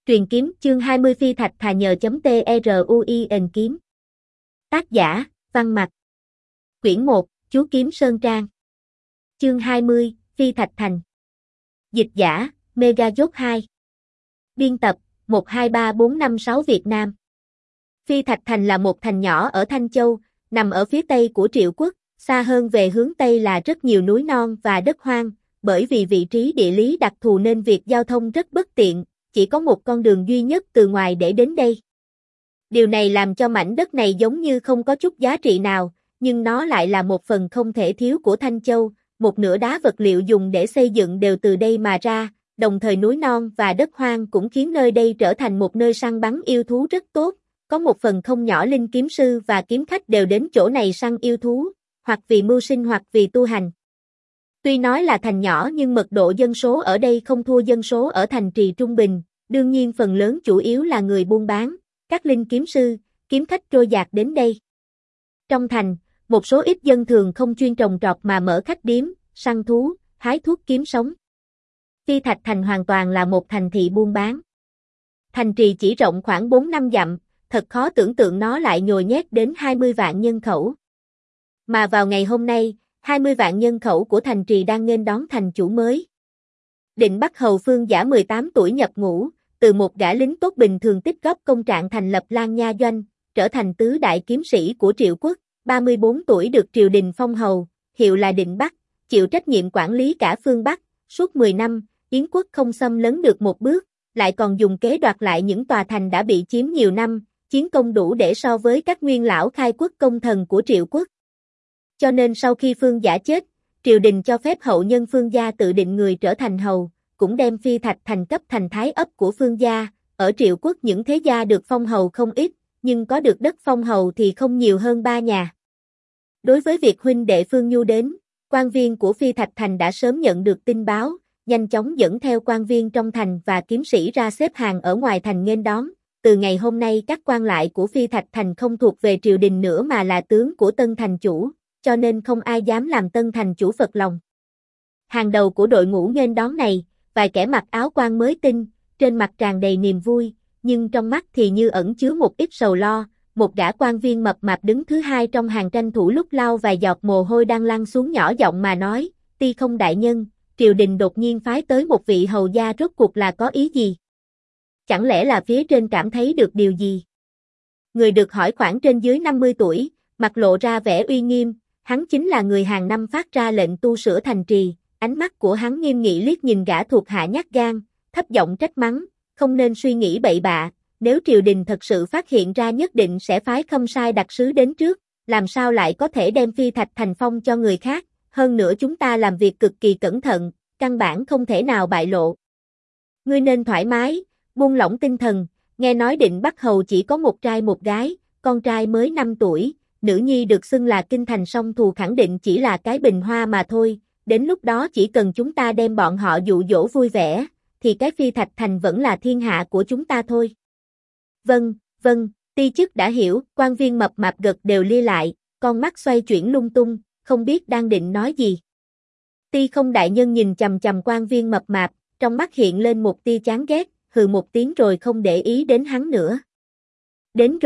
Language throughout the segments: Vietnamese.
Truyền kiếm chương 20 Phi Thạch Thà nhờ.truin kiếm. Tác giả, Văn Mặc. Quyển 1, Chú Kiếm Sơn Trang. Chương 20, Phi Thạch Thành. Dịch giả, Megazord 2. Biên tập, 123456 Việt Nam. Phi Thạch Thành là một thành nhỏ ở Thanh Châu, nằm ở phía tây của Triệu Quốc, xa hơn về hướng tây là rất nhiều núi non và đất hoang, bởi vì vị trí địa lý đặc thù nên việc giao thông rất bất tiện, chỉ có một con đường duy nhất từ ngoài để đến đây. Điều này làm cho mảnh đất này giống như không có chút giá trị nào, nhưng nó lại là một phần không thể thiếu của Thanh Châu, một nửa đá vật liệu dùng để xây dựng đều từ đây mà ra, đồng thời núi non và đất hoang cũng khiến nơi đây trở thành một nơi săn bắn yêu thú rất tốt, có một phần không nhỏ linh kiếm sư và kiếm khách đều đến chỗ này săn yêu thú, hoặc vì mưu sinh hoặc vì tu hành. Tuy nói là thành nhỏ nhưng mật độ dân số ở đây không thua dân số ở thành trì trung bình, đương nhiên phần lớn chủ yếu là người buôn bán, các linh kiếm sư, kiếm khách trôi dạt đến đây. Trong thành, một số ít dân thường không chuyên trồng trọt mà mở khách điếm, săn thú, hái thuốc kiếm sống. Phi Thạch Thành hoàn toàn là một thành thị buôn bán. Thành trì chỉ rộng khoảng 4-5 dặm, thật khó tưởng tượng nó lại nhồi nhét đến 20 vạn nhân khẩu. Mà vào ngày hôm nay, 20 vạn nhân khẩu của thành trì đang nghênh đón thành chủ mới. Định Bắc Hầu Phương Giả 18 tuổi nhập ngũ, từ một gã lính tốt bình thường tích góp công trạng thành lập Lan Nha Doanh, trở thành tứ đại kiếm sĩ của Triệu Quốc, 34 tuổi được triều đình phong hầu, hiệu là Định Bắc, chịu trách nhiệm quản lý cả phương Bắc, suốt 10 năm, Yến quốc không xâm lấn được một bước, lại còn dùng kế đoạt lại những tòa thành đã bị chiếm nhiều năm, chiến công đủ để so với các nguyên lão khai quốc công thần của Triệu Quốc. Cho nên sau khi Phương Giả chết, triều đình cho phép hậu nhân Phương gia tự định người trở thành hầu, cũng đem Phi Thạch Thành cấp thành thái ấp của Phương gia. Ở Triệu Quốc những thế gia được phong hầu không ít, nhưng có được đất phong hầu thì không nhiều hơn 3 nhà. Đối với việc huynh đệ Phương Nhu đến, quan viên của Phi Thạch Thành đã sớm nhận được tin báo, nhanh chóng dẫn theo quan viên trong thành và kiếm sĩ ra xếp hàng ở ngoài thành nghênh đón. Từ ngày hôm nay các quan lại của Phi Thạch Thành không thuộc về triều đình nữa mà là tướng của tân thành chủ, cho nên không ai dám làm tân thành chủ phật lòng. Hàng đầu của đội ngũ nghênh đón này, vài kẻ mặc áo quan mới tinh, trên mặt tràn đầy niềm vui, nhưng trong mắt thì như ẩn chứa một ít sầu lo. Một gã quan viên mập mạp đứng thứ hai trong hàng tranh thủ lúc lau vài giọt mồ hôi đang lăn xuống nhỏ giọng mà nói, Ti không đại nhân, triều đình đột nhiên phái tới một vị hầu gia rốt cuộc là có ý gì? Chẳng lẽ là phía trên cảm thấy được điều gì? Người được hỏi khoảng trên dưới 50 tuổi, mặt lộ ra vẻ uy nghiêm, hắn chính là người hàng năm phát ra lệnh tu sửa thành trì, ánh mắt của hắn nghiêm nghị liếc nhìn gã thuộc hạ nhát gan, thấp giọng trách mắng, không nên suy nghĩ bậy bạ, nếu triều đình thật sự phát hiện ra nhất định sẽ phái khâm sai đặc sứ đến trước, làm sao lại có thể đem Phi Thạch Thành phong cho người khác, hơn nữa chúng ta làm việc cực kỳ cẩn thận, căn bản không thể nào bại lộ. Ngươi nên thoải mái, buông lỏng tinh thần, nghe nói Định Bắc Hầu chỉ có một trai một gái, con trai mới 5 tuổi, nữ nhi được xưng là kinh thành song thù khẳng định chỉ là cái bình hoa mà thôi, đến lúc đó chỉ cần chúng ta đem bọn họ dụ dỗ vui vẻ, thì cái Phi Thạch Thành vẫn là thiên hạ của chúng ta thôi. Vâng, ti chức đã hiểu, quan viên mập mạp gật đều lia lại, con mắt xoay chuyển lung tung, không biết đang định nói gì. Ti không đại nhân nhìn chằm chằm quan viên mập mạp, trong mắt hiện lên một tia chán ghét, hừ một tiếng rồi không để ý đến hắn nữa. Đến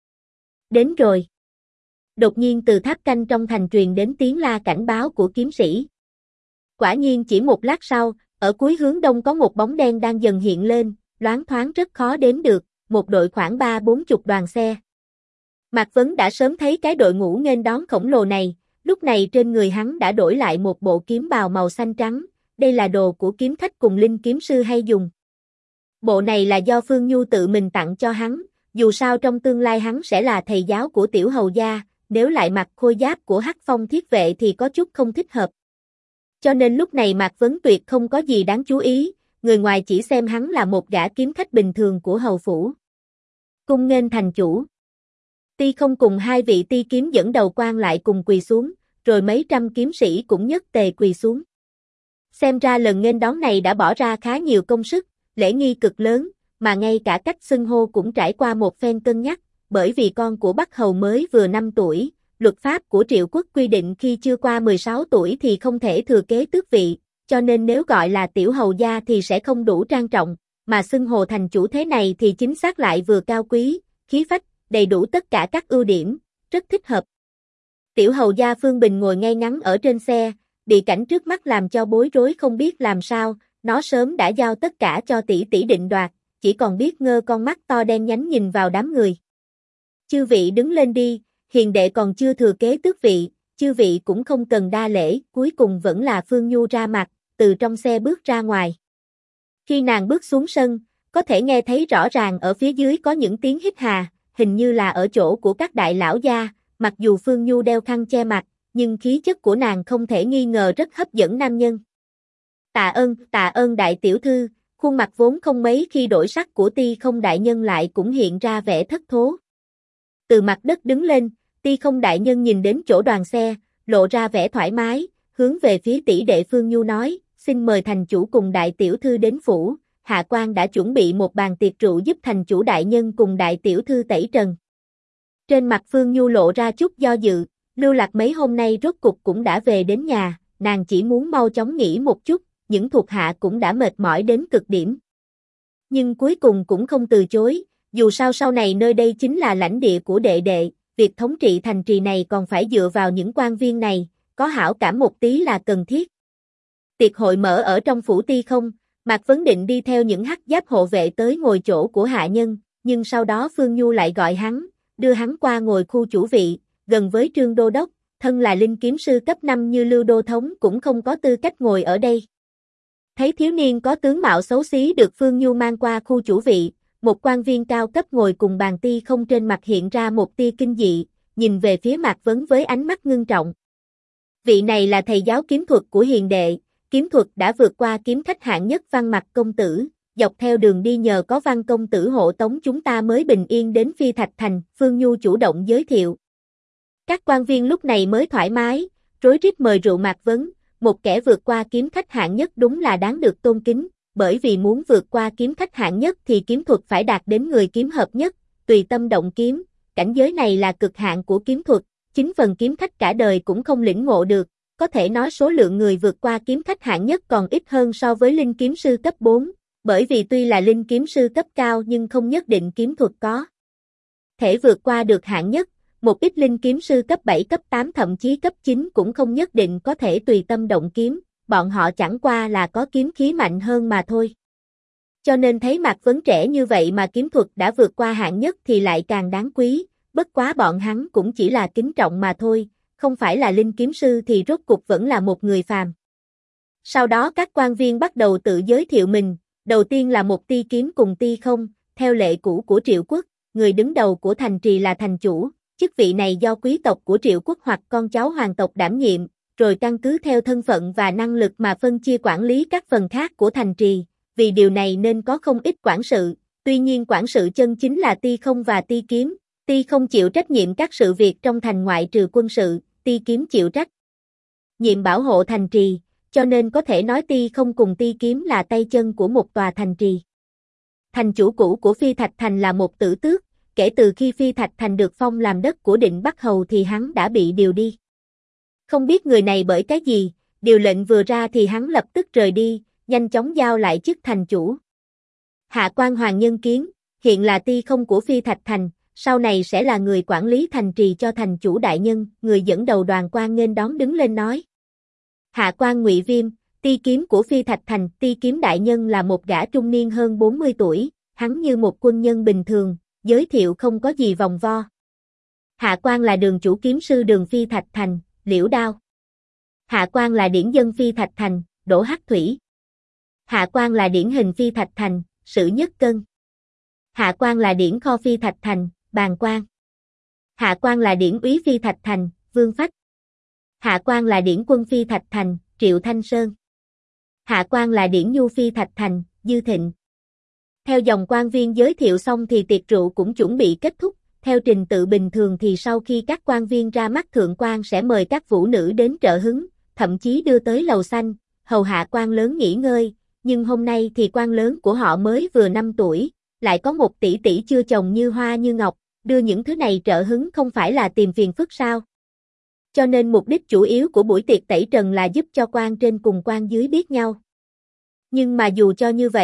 rồi. Đột nhiên từ tháp canh trong thành truyền đến tiếng la cảnh báo của kiếm sĩ. Quả nhiên chỉ một lát sau, ở cuối hướng đông có một bóng đen đang dần hiện lên, loáng thoáng rất khó đếm được, một đội khoảng 30-40 đoàn xe. Mạc Vấn đã sớm thấy cái đội ngũ nghênh đón khổng lồ này, lúc này trên người hắn đã đổi lại một bộ kiếm bào màu xanh trắng, đây là đồ của kiếm khách cùng linh kiếm sư hay dùng. Bộ này là do Phương Nhu tự mình tặng cho hắn, dù sao trong tương lai hắn sẽ là thầy giáo của tiểu hầu gia, nếu lại mặc khôi giáp của Hắc Phong thiết vệ thì có chút không thích hợp. Cho nên lúc này Mạc Vấn tuyệt không có gì đáng chú ý, người ngoài chỉ xem hắn là một gã kiếm khách bình thường của hầu phủ. Cung nghênh thành chủ. Ti không cùng hai vị ti kiếm dẫn đầu quan lại cùng quỳ xuống, rồi mấy trăm kiếm sĩ cũng nhất tề quỳ xuống. Xem ra lần nghênh đón này đã bỏ ra khá nhiều công sức, lễ nghi cực lớn, mà ngay cả cách xưng hô cũng trải qua một phen cân nhắc, bởi vì con của Bắc Hầu mới vừa 5 tuổi, luật pháp của Triệu Quốc quy định khi chưa qua 16 tuổi thì không thể thừa kế tước vị, cho nên nếu gọi là tiểu hầu gia thì sẽ không đủ trang trọng, mà xưng hồ thành chủ thế này thì chính xác lại vừa cao quý, khí phách, đầy đủ tất cả các ưu điểm, rất thích hợp. Tiểu hầu gia Phương Bình ngồi ngay ngắn ở trên xe, bị cảnh trước mắt làm cho bối rối không biết làm sao, nó sớm đã giao tất cả cho tỷ tỷ định đoạt, chỉ còn biết ngơ con mắt to đen nhánh nhìn vào đám người. Chư vị đứng lên đi, hiền đệ còn chưa thừa kế tước vị, chư vị cũng không cần đa lễ, cuối cùng vẫn là Phương Nhu ra mặt, từ trong xe bước ra ngoài. Khi nàng bước xuống sân, có thể nghe thấy rõ ràng ở phía dưới có những tiếng hít hà, hình như là ở chỗ của các đại lão gia, mặc dù Phương Nhu đeo khăn che mặt, nhưng khí chất của nàng không thể nghi ngờ rất hấp dẫn nam nhân. Tạ ơn đại tiểu thư, khuôn mặt vốn không mấy khi đổi sắc của Ti Không đại nhân lại cũng hiện ra vẻ thất thố. Từ mặt đất đứng lên, Ti Không đại nhân nhìn đến chỗ đoàn xe, lộ ra vẻ thoải mái, hướng về phía tỷ đệ Phương Nhu nói, xin mời thành chủ cùng đại tiểu thư đến phủ, hạ quan đã chuẩn bị một bàn tiệc rượu giúp thành chủ đại nhân cùng đại tiểu thư tẩy trần. Trên mặt Phương Nhu lộ ra chút do dự, Lưu Lạc mấy hôm nay rốt cục cũng đã về đến nhà, nàng chỉ muốn mau chóng nghỉ một chút, những thuộc hạ cũng đã mệt mỏi đến cực điểm. Nhưng cuối cùng cũng không từ chối, dù sao sau này nơi đây chính là lãnh địa của đệ đệ, việc thống trị thành trì này còn phải dựa vào những quan viên này, có hảo cảm một tí là cần thiết. Tiệc hội mở ở trong phủ Ti Không, Mạc Vấn định đi theo những hắc giáp hộ vệ tới ngồi chỗ của hạ nhân, nhưng sau đó Phương Nhu lại gọi hắn, đưa hắn qua ngồi khu chủ vị, gần với Trương Đô Đốc, thân là linh kiếm sư cấp 5 như Lưu Đô Thống cũng không có tư cách ngồi ở đây. Thấy thiếu niên có tướng mạo xấu xí được Phương Nhu mang qua khu chủ vị, một quan viên cao cấp ngồi cùng bàn Ti Không trên mặt hiện ra một tia kinh dị, nhìn về phía Mạc Vấn với ánh mắt ngưng trọng. Vị này là thầy giáo kiếm thuật của hiền đệ, kiếm thuật đã vượt qua kiếm khách hạng nhất Văn Mặc công tử, dọc theo đường đi nhờ có Văn công tử hộ tống chúng ta mới bình yên đến Phi Thạch Thành, Phương Nhu chủ động giới thiệu. Các quan viên lúc này mới thoải mái, rối rít mời rượu Mạc Vấn, một kẻ vượt qua kiếm khách hạng nhất đúng là đáng được tôn kính, bởi vì muốn vượt qua kiếm khách hạng nhất thì kiếm thuật phải đạt đến người kiếm hợp nhất, tùy tâm động kiếm, cảnh giới này là cực hạn của kiếm thuật, chính phần kiếm khách cả đời cũng không lĩnh ngộ được, có thể nói số lượng người vượt qua kiếm khách hạng nhất còn ít hơn so với linh kiếm sư cấp 4, bởi vì tuy là linh kiếm sư cấp cao nhưng không nhất định kiếm thuật có thể vượt qua được hạng nhất, một ít linh kiếm sư cấp 7 cấp 8 thậm chí cấp 9 cũng không nhất định có thể tùy tâm động kiếm, bọn họ chẳng qua là có kiếm khí mạnh hơn mà thôi. Cho nên thấy Mạc Vấn trẻ như vậy mà kiếm thuật đã vượt qua hạng nhất thì lại càng đáng quý, bất quá bọn hắn cũng chỉ là kính trọng mà thôi, không phải là linh kiếm sư thì rốt cục vẫn là một người phàm. Sau đó các quan viên bắt đầu tự giới thiệu mình, đầu tiên là một Ti Kiếm cùng Ti Không, theo lệ cũ của Triệu Quốc, người đứng đầu của thành trì là thành chủ, chức vị này do quý tộc của Triệu Quốc hoặc con cháu hoàng tộc đảm nhiệm, rồi căn cứ theo thân phận và năng lực mà phân chia quản lý các phần khác của thành trì, vì điều này nên có không ít quản sự, tuy nhiên quản sự chân chính là Ti Không và Ti Kiếm, Ti Không chịu trách nhiệm các sự việc trong thành ngoại trừ quân sự, Ti Kiếm chịu trách nhiệm bảo hộ thành trì, cho nên có thể nói Ti Không cùng Ti Kiếm là tay chân của một tòa thành trì. Thành chủ cũ của Phi Thạch Thành là một tử tước, kể từ khi Phi Thạch Thành được phong làm đất của Định Bắc Hầu thì hắn đã bị điều đi. Không biết người này bởi cái gì, điều lệnh vừa ra thì hắn lập tức rời đi, nhanh chóng giao lại chức thành chủ. Hạ quan Hoàng Nhân Kiến, hiện là Ti Không của Phi Thạch Thành, sau này sẽ là người quản lý thành trì cho thành chủ đại nhân, người dẫn đầu đoàn quan nghênh đón đứng lên nói. Hạ quan Ngụy Viêm, Ti Kiếm của Phi Thạch Thành, Ti Kiếm đại nhân là một gã trung niên hơn 40 tuổi, hắn như một quân nhân bình thường, giới thiệu không có gì vòng vo. Hạ quan là đường chủ kiếm sư đường Phi Thạch Thành, Liễu Đao. Hạ quan là điển dân Phi Thạch Thành, Đỗ Hắc Thủy. Hạ quan là điển hình Phi Thạch Thành, Sử Nhất Cân. Hạ quan là điển kho Phi Thạch Thành, Bàn Quan. Hạ quan là điển úy Phi Thạch Thành, Vương Phách. Hạ quan là điển quân Phi Thạch Thành, Triệu Thanh Sơn. Hạ quan là điển nhu Phi Thạch Thành, Dư Thịnh. Theo dòng quan viên giới thiệu xong thì tiệc rượu cũng chuẩn bị kết thúc, theo trình tự bình thường thì sau khi các quan viên ra mắt thượng quan sẽ mời các vũ nữ đến trợ hứng, thậm chí đưa tới lầu xanh, hầu hạ quan lớn nghỉ ngơi, nhưng hôm nay thì quan lớn của họ mới vừa 5 tuổi, lại có một tỷ tỷ chưa chồng như hoa như ngọc, đưa những thứ này trợ hứng không phải là tìm phiền phức sao? Cho nên mục đích chủ yếu của buổi tiệc tẩy trần là giúp cho quan trên cùng quan dưới biết nhau. Nhưng mà dù cho như vậy,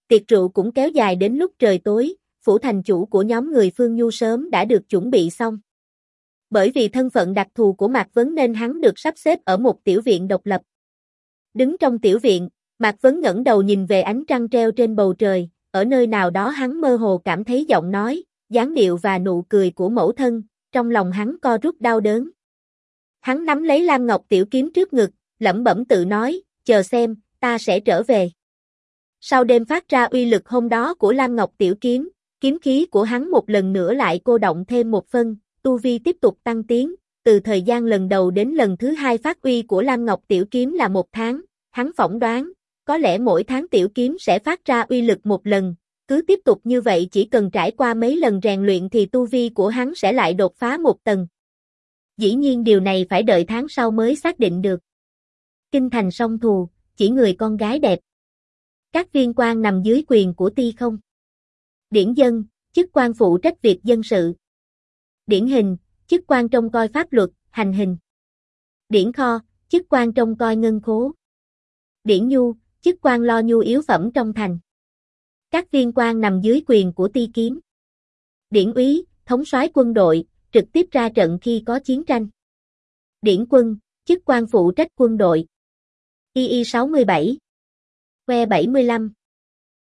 Tiệc rượu cũng kéo dài đến lúc trời tối, phủ thành chủ của nhóm người Phương Nhu sớm đã được chuẩn bị xong. Bởi vì thân phận đặc thù của Mạc Vấn nên hắn được sắp xếp ở một tiểu viện độc lập. Đứng trong tiểu viện, Mạc Vấn ngẩng đầu nhìn về ánh trăng treo trên bầu trời, ở nơi nào đó hắn mơ hồ cảm thấy giọng nói, dáng điệu và nụ cười của mẫu thân, trong lòng hắn co rút đau đớn. Hắn nắm lấy Lam Ngọc tiểu kiếm trước ngực, lẩm bẩm tự nói, chờ xem, ta sẽ trở về. Sau đêm phát ra uy lực hôm đó của Lam Ngọc tiểu kiếm, kiếm khí của hắn một lần nữa lại cô động thêm một phân, tu vi tiếp tục tăng tiến, từ thời gian lần đầu đến lần thứ hai phát uy của Lam Ngọc tiểu kiếm là 1 tháng, hắn phỏng đoán, có lẽ mỗi tháng tiểu kiếm sẽ phát ra uy lực một lần, cứ tiếp tục như vậy chỉ cần trải qua mấy lần rèn luyện thì tu vi của hắn sẽ lại đột phá một tầng. Dĩ nhiên điều này phải đợi tháng sau mới xác định được. Kinh thành song thù, chỉ người con gái đẹp. Các viên quan nằm dưới quyền của Ti Không. Điển dân, chức quan phụ trách việc dân sự. Điển hình, chức quan trông coi pháp luật, hành hình. Điển kho, chức quan trông coi ngân khố. Điển nhu, chức quan lo nhu yếu phẩm trong thành. Các viên quan nằm dưới quyền của Ti Kiếm. Điển úy, thống soái quân đội, trực tiếp ra trận khi có chiến tranh. Điển quân, chức quan phụ trách quân đội. II 67. Que 75.